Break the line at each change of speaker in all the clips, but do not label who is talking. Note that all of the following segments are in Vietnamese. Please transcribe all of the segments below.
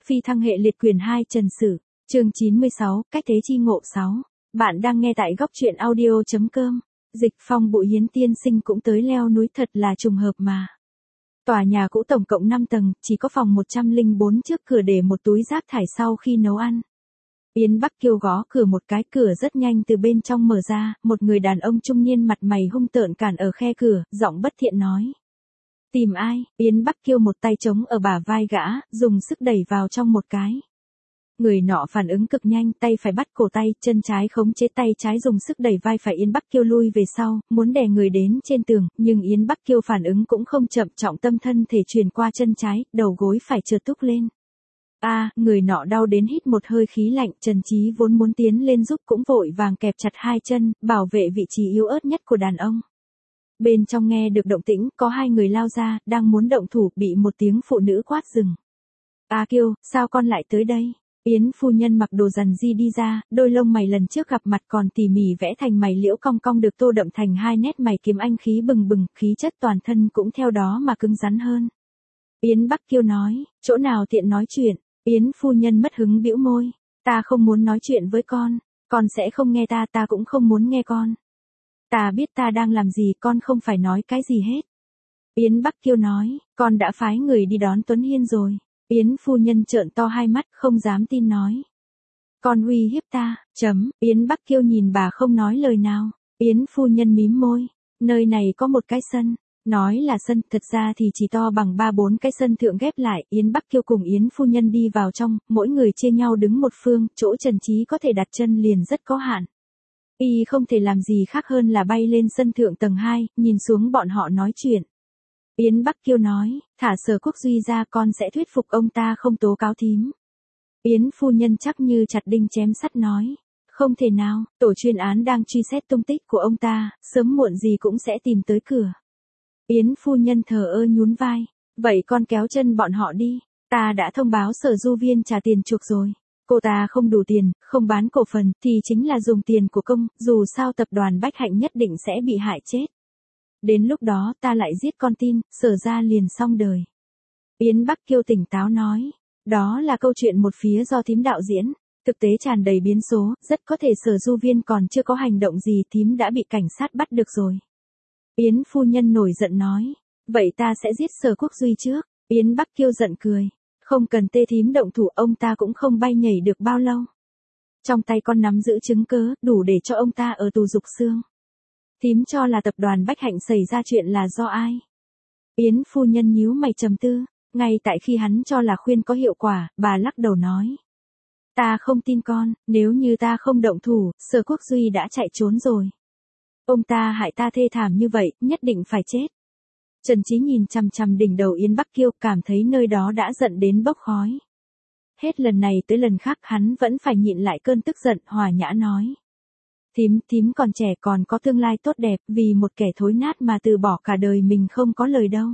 Phi thăng hệ liệt quyền 2 Trần Sử, chương 96, cách thế chi ngộ 6. Bạn đang nghe tại góc truyện audio.com. Dịch Phong Bụi Hiến tiên sinh cũng tới leo núi, thật là trùng hợp mà. Tòa nhà cũ tổng cộng 5 tầng, chỉ có phòng 104 trước cửa để một túi rác thải sau khi nấu ăn. Yến Bắc Kiêu gõ cửa một cái, cửa rất nhanh từ bên trong mở ra, một người đàn ông trung niên mặt mày hung tợn cản ở khe cửa, giọng bất thiện nói. Tìm ai? Yến Bắc Kiêu một tay chống ở bả vai gã, dùng sức đẩy vào trong một cái. Người nọ phản ứng cực nhanh, tay phải bắt cổ tay, chân trái khống chế tay trái dùng sức đẩy vai phải Yến Bắc Kiêu lui về sau, muốn đè người đến trên tường, nhưng Yến Bắc Kiêu phản ứng cũng không chậm, trọng tâm thân thể truyền qua chân trái, đầu gối phải trượt túc lên. Người nọ đau đến hít một hơi khí lạnh, Trần Chí vốn muốn tiến lên giúp cũng vội vàng kẹp chặt hai chân, bảo vệ vị trí yếu ớt nhất của đàn ông. Bên trong nghe được động tĩnh, có hai người lao ra, đang muốn động thủ, bị một tiếng phụ nữ quát dừng. Kiêu, sao con lại tới đây? Yến phu nhân mặc đồ rằn di đi ra, đôi lông mày lần trước gặp mặt còn tỉ mỉ vẽ thành mày liễu cong cong được tô đậm thành hai nét mày kiếm anh khí bừng bừng, khí chất toàn thân cũng theo đó mà cứng rắn hơn. Yến Bắc Kiêu nói, chỗ nào tiện nói chuyện? Yến phu nhân mất hứng bĩu môi, ta không muốn nói chuyện với con sẽ không nghe ta cũng không muốn nghe con. Ta biết ta đang làm gì, con không phải nói cái gì hết. Yến Bắc Kiêu nói, con đã phái người đi đón Tuấn Hiên rồi. Yến phu nhân trợn to hai mắt, không dám tin nói. Con uy hiếp ta, Yến Bắc Kiêu nhìn bà không nói lời nào. Yến phu nhân mím môi, nơi này có một cái sân. Nói là sân, thật ra thì chỉ to bằng 3-4 cái sân thượng ghép lại. Yến Bắc Kiêu cùng Yến phu nhân đi vào trong, mỗi người chia nhau đứng một phương, chỗ Trần Chí có thể đặt chân liền rất có hạn. Y không thể làm gì khác hơn là bay lên sân thượng tầng 2, nhìn xuống bọn họ nói chuyện. Yến Bắc Kiêu nói, thả Sở Quốc Duy ra, con sẽ thuyết phục ông ta không tố cáo thím. Yến phu nhân chắc như chặt đinh chém sắt nói, không thể nào, tổ chuyên án đang truy xét tung tích của ông ta, sớm muộn gì cũng sẽ tìm tới cửa. Yến phu nhân thờ ơ nhún vai, vậy con kéo chân bọn họ đi, ta đã thông báo Sở Du Viên trả tiền chuộc rồi. Cô ta không đủ tiền, không bán cổ phần, thì chính là dùng tiền của công, dù sao tập đoàn Bách Hạnh nhất định sẽ bị hại chết. Đến lúc đó ta lại giết con tin, Sở ra liền xong đời. Yến Bắc Kiêu tỉnh táo nói, đó là câu chuyện một phía do thím đạo diễn, thực tế tràn đầy biến số, rất có thể Sở Du Viên còn chưa có hành động gì, thím đã bị cảnh sát bắt được rồi. Yến phu nhân nổi giận nói, vậy ta sẽ giết Sở Quốc Duy trước. Yến Bắc Kiêu giận cười, không cần tê thím động thủ, ông ta cũng không bay nhảy được bao lâu. Trong tay con nắm giữ chứng cớ, đủ để cho ông ta ở tù dục xương. Thím cho là tập đoàn Bách Hạnh xảy ra chuyện là do ai? Yến phu nhân nhíu mày trầm tư, ngay tại khi hắn cho là khuyên có hiệu quả, bà lắc đầu nói. Ta không tin con, nếu như ta không động thủ, Sở Quốc Duy đã chạy trốn rồi. Ông ta hại ta thê thảm như vậy, nhất định phải chết. Trần Chí nhìn chằm chằm đỉnh đầu Yến Bắc Kiêu, cảm thấy nơi đó đã giận đến bốc khói. Hết lần này tới lần khác hắn vẫn phải nhịn lại cơn tức giận, hòa nhã nói. Thím còn trẻ, còn có tương lai tốt đẹp, vì một kẻ thối nát mà từ bỏ cả đời mình không có lời đâu.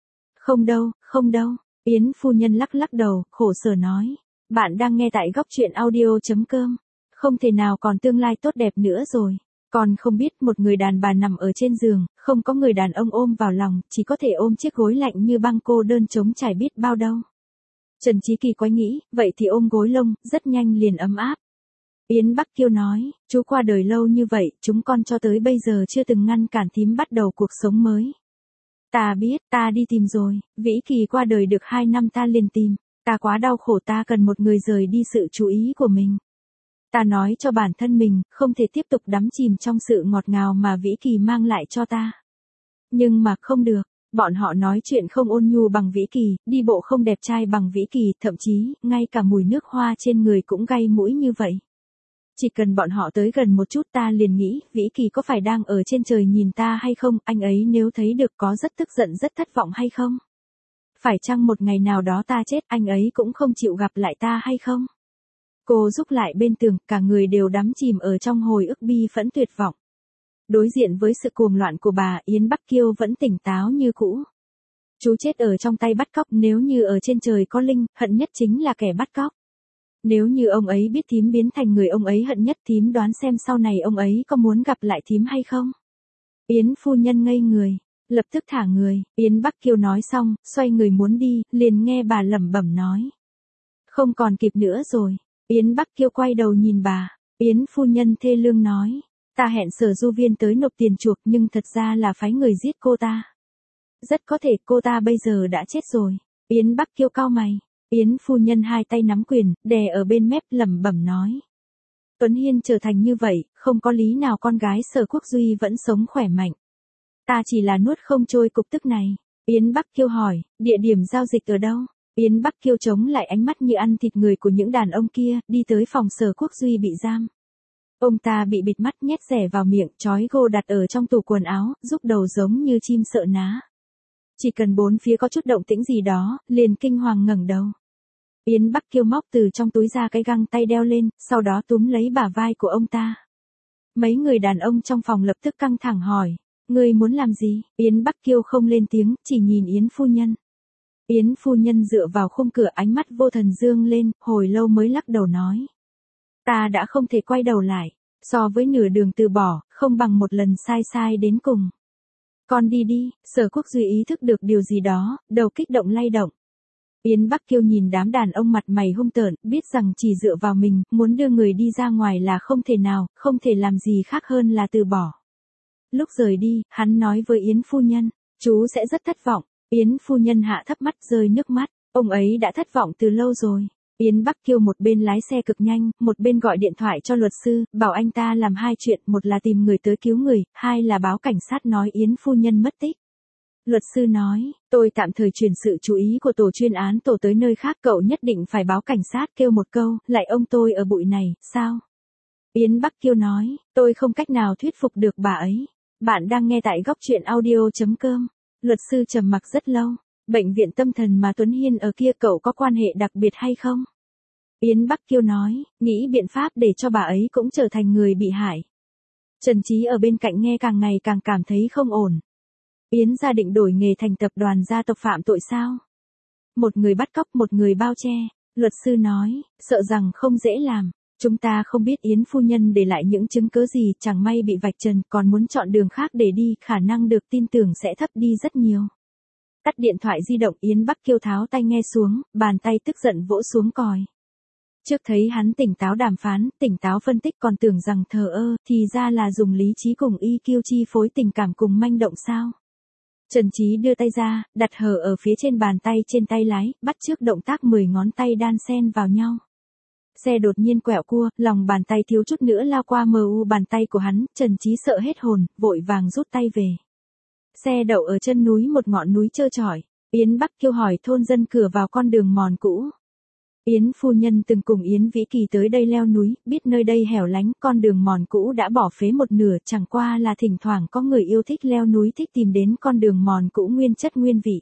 Không đâu, Yến phu nhân lắc đầu, khổ sở nói. Bạn đang nghe tại góc truyện audio.com. Không thể nào còn tương lai tốt đẹp nữa rồi. Còn không biết một người đàn bà nằm ở trên giường, không có người đàn ông ôm vào lòng, chỉ có thể ôm chiếc gối lạnh như băng cô đơn trống trải biết bao đâu. Trần Chí kỳ quái nghĩ, vậy thì ôm gối lông, rất nhanh liền ấm áp. Yến Bắc Kiêu nói, chú qua đời lâu như vậy, chúng con cho tới bây giờ chưa từng ngăn cản thím bắt đầu cuộc sống mới. Ta biết, ta đi tìm rồi, Vĩ Kỳ qua đời được 2 năm ta liền tìm, ta quá đau khổ, ta cần một người rời đi sự chú ý của mình. Ta nói cho bản thân mình, không thể tiếp tục đắm chìm trong sự ngọt ngào mà Vĩ Kỳ mang lại cho ta. Nhưng mà không được, bọn họ nói chuyện không ôn nhu bằng Vĩ Kỳ, đi bộ không đẹp trai bằng Vĩ Kỳ, thậm chí, ngay cả mùi nước hoa trên người cũng gay mũi như vậy. Chỉ cần bọn họ tới gần một chút ta liền nghĩ, Vĩ Kỳ có phải đang ở trên trời nhìn ta hay không, anh ấy nếu thấy được có rất tức giận rất thất vọng hay không? Phải chăng một ngày nào đó ta chết, anh ấy cũng không chịu gặp lại ta hay không? Cô rúc lại bên tường, cả người đều đắm chìm ở trong hồi ức bi phẫn tuyệt vọng. Đối diện với sự cuồng loạn của bà, Yến Bắc Kiêu vẫn tỉnh táo như cũ. Chú chết ở trong tay bắt cóc, nếu như ở trên trời có linh, hận nhất chính là kẻ bắt cóc. Nếu như ông ấy biết thím biến thành người ông ấy hận nhất, thím đoán xem sau này ông ấy có muốn gặp lại thím hay không? Yến phu nhân ngây người, lập tức thả người, Yến Bắc Kiêu nói xong, xoay người muốn đi, liền nghe bà lẩm bẩm nói. Không còn kịp nữa rồi. Yến Bắc Kiêu quay đầu nhìn bà. Yến phu nhân thê lương nói. Ta hẹn Sở Du Viên tới nộp tiền chuộc nhưng thật ra là phái người giết cô ta. Rất có thể cô ta bây giờ đã chết rồi. Yến Bắc Kiêu cau mày. Yến phu nhân hai tay nắm quyền, đè ở bên mép lẩm bẩm nói. Tuấn Hiên trở thành như vậy, không có lý nào con gái Sở Quốc Duy vẫn sống khỏe mạnh. Ta chỉ là nuốt không trôi cục tức này. Yến Bắc Kiêu hỏi, địa điểm giao dịch ở đâu? Yến Bắc Kiêu chống lại ánh mắt như ăn thịt người của những đàn ông kia, đi tới phòng Sở Quốc Duy bị giam. Ông ta bị bịt mắt nhét rẻ vào miệng, trói gô đặt ở trong tủ quần áo, rúc đầu giống như chim sợ ná. Chỉ cần bốn phía có chút động tĩnh gì đó, liền kinh hoàng ngẩng đầu. Yến Bắc Kiêu móc từ trong túi ra cái găng tay đeo lên, sau đó túm lấy bả vai của ông ta. Mấy người đàn ông trong phòng lập tức căng thẳng hỏi, ngươi muốn làm gì? Yến Bắc Kiêu không lên tiếng, chỉ nhìn Yến phu nhân. Yến phu nhân dựa vào khung cửa, ánh mắt vô thần dương lên, hồi lâu mới lắc đầu nói. Ta đã không thể quay đầu lại, so với nửa đường từ bỏ, không bằng một lần sai sai đến cùng. Con đi đi. Sở Quốc Duy ý thức được điều gì đó, đầu kích động lay động. Yến Bắc Kiêu nhìn đám đàn ông mặt mày hung tợn, biết rằng chỉ dựa vào mình, muốn đưa người đi ra ngoài là không thể nào, không thể làm gì khác hơn là từ bỏ. Lúc rời đi, hắn nói với Yến phu nhân, chú sẽ rất thất vọng. Yến phu nhân hạ thấp mắt rơi nước mắt, ông ấy đã thất vọng từ lâu rồi. Yến Bắc Kiêu một bên lái xe cực nhanh, một bên gọi điện thoại cho luật sư, bảo anh ta làm hai chuyện, một là tìm người tới cứu người, hai là báo cảnh sát nói Yến phu nhân mất tích. Luật sư nói, tôi tạm thời chuyển sự chú ý của tổ chuyên án tổ tới nơi khác, cậu nhất định phải báo cảnh sát, kêu một câu, lại ông tôi ở bụi này, sao? Yến Bắc Kiêu nói, tôi không cách nào thuyết phục được bà ấy. Bạn đang nghe tại góc truyện audio.com. Luật sư trầm mặc rất lâu. Bệnh viện tâm thần mà Tuấn Hiên ở kia cậu có quan hệ đặc biệt hay không? Yến Bắc Kiêu nói, nghĩ biện pháp để cho bà ấy cũng trở thành người bị hại. Trần Chí ở bên cạnh nghe càng ngày càng cảm thấy không ổn. Yến gia định đổi nghề thành tập đoàn gia tộc phạm tội sao? Một người bắt cóc, một người bao che. Luật sư nói, sợ rằng không dễ làm. Chúng ta không biết Yến phu nhân để lại những chứng cứ gì, chẳng may bị vạch trần, còn muốn chọn đường khác để đi, khả năng được tin tưởng sẽ thấp đi rất nhiều. Tắt điện thoại di động, Yến Bắc Kiêu tháo tay nghe xuống, bàn tay tức giận vỗ xuống còi. Trước thấy hắn tỉnh táo đàm phán, tỉnh táo phân tích, còn tưởng rằng thờ ơ, thì ra là dùng lý trí cùng EQ chi phối tình cảm cùng manh động sao. Trần Chí đưa tay ra, đặt hờ ở phía trên bàn tay trên tay lái, bắt chước động tác 10 ngón tay đan xen vào nhau. Xe đột nhiên quẹo cua, lòng bàn tay thiếu chút nữa lao qua mu bàn tay của hắn, Trần Chí sợ hết hồn, vội vàng rút tay về. Xe đậu ở chân núi một ngọn núi trơ trọi. Yến Bắc Kiêu hỏi thôn dân cửa vào con đường mòn cũ. Yến phu nhân từng cùng Yến Vĩ Kỳ tới đây leo núi, biết nơi đây hẻo lánh, con đường mòn cũ đã bỏ phế một nửa, chẳng qua là thỉnh thoảng có người yêu thích leo núi thích tìm đến con đường mòn cũ nguyên chất nguyên vị.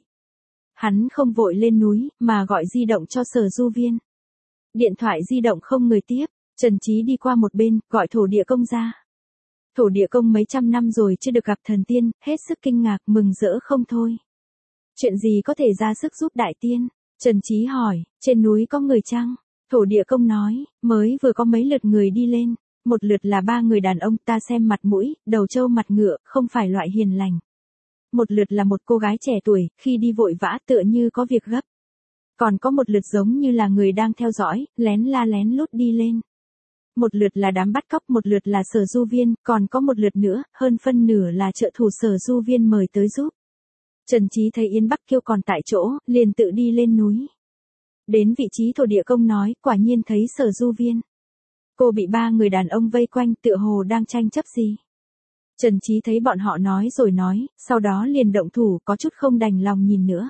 Hắn không vội lên núi, mà gọi di động cho Sở Du Viên. Điện thoại di động không người tiếp, Trần Chí đi qua một bên, gọi thổ địa công ra. Thổ địa công mấy trăm năm rồi chưa được gặp thần tiên, hết sức kinh ngạc, mừng rỡ không thôi. Chuyện gì có thể ra sức giúp đại tiên? Trần Chí hỏi, trên núi có người chăng? Thổ địa công nói, mới vừa có mấy lượt người đi lên, một lượt là 3 người đàn ông, ta xem mặt mũi, đầu trâu mặt ngựa, không phải loại hiền lành. Một lượt là một cô gái trẻ tuổi, khi đi vội vã tựa như có việc gấp. Còn có một lượt giống như là người đang theo dõi, lén la lén lút đi lên. Một lượt là đám bắt cóc, một lượt là Sở Du Viên, còn có một lượt nữa, hơn phân nửa là trợ thủ Sở Du Viên mời tới giúp. Trần Chí thấy Yến Bắc Kiêu còn tại chỗ, liền tự đi lên núi. Đến vị trí thổ địa công nói, quả nhiên thấy Sở Du Viên. Cô bị 3 người đàn ông vây quanh, tựa hồ đang tranh chấp gì. Trần Chí thấy bọn họ nói rồi nói, sau đó liền động thủ, có chút không đành lòng nhìn nữa.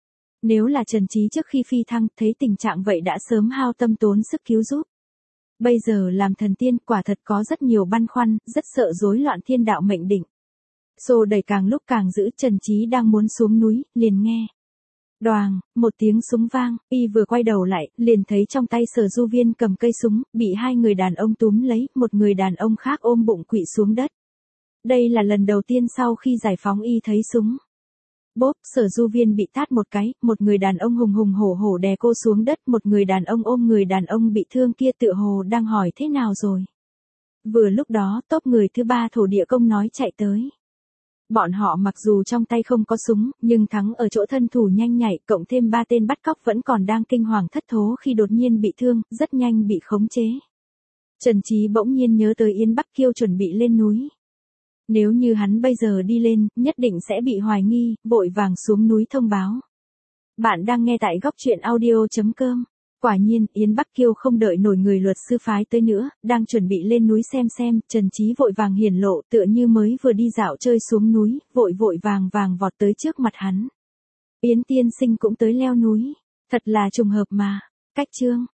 Nếu là Trần Chí trước khi phi thăng, thấy tình trạng vậy đã sớm hao tâm tốn sức cứu giúp. Bây giờ làm thần tiên, quả thật có rất nhiều băn khoăn, rất sợ rối loạn thiên đạo mệnh định. Xô đẩy càng lúc càng dữ, Trần Chí đang muốn xuống núi, liền nghe. Đoàng, một tiếng súng vang, y vừa quay đầu lại, liền thấy trong tay Sở Du Viên cầm cây súng, bị 2 người đàn ông túm lấy, một người đàn ông khác ôm bụng quỵ xuống đất. Đây là lần đầu tiên sau khi giải phóng y thấy súng. Bốp, Sở Du Viên bị tát một cái, một người đàn ông hùng hùng hổ hổ đè cô xuống đất, một người đàn ông ôm người đàn ông bị thương kia tựa hồ đang hỏi thế nào rồi. Vừa lúc đó, tốp người thứ 3 thổ địa công nói chạy tới. Bọn họ mặc dù trong tay không có súng, nhưng thắng ở chỗ thân thủ nhanh nhạy, cộng thêm 3 tên bắt cóc vẫn còn đang kinh hoàng thất thố khi đột nhiên bị thương, rất nhanh bị khống chế. Trần Chí bỗng nhiên nhớ tới Yến Bắc Kiêu chuẩn bị lên núi. Nếu như hắn bây giờ đi lên, nhất định sẽ bị hoài nghi, vội vàng xuống núi thông báo. Bạn đang nghe tại góc truyện audio.com. Quả nhiên, Yến Bắc Kiêu không đợi nổi người luật sư phái tới nữa, đang chuẩn bị lên núi xem, Trần Chí vội vàng hiển lộ tựa như mới vừa đi dạo chơi xuống núi, vội vàng vọt tới trước mặt hắn. Yến tiên sinh cũng tới leo núi, thật là trùng hợp mà. Cách chương.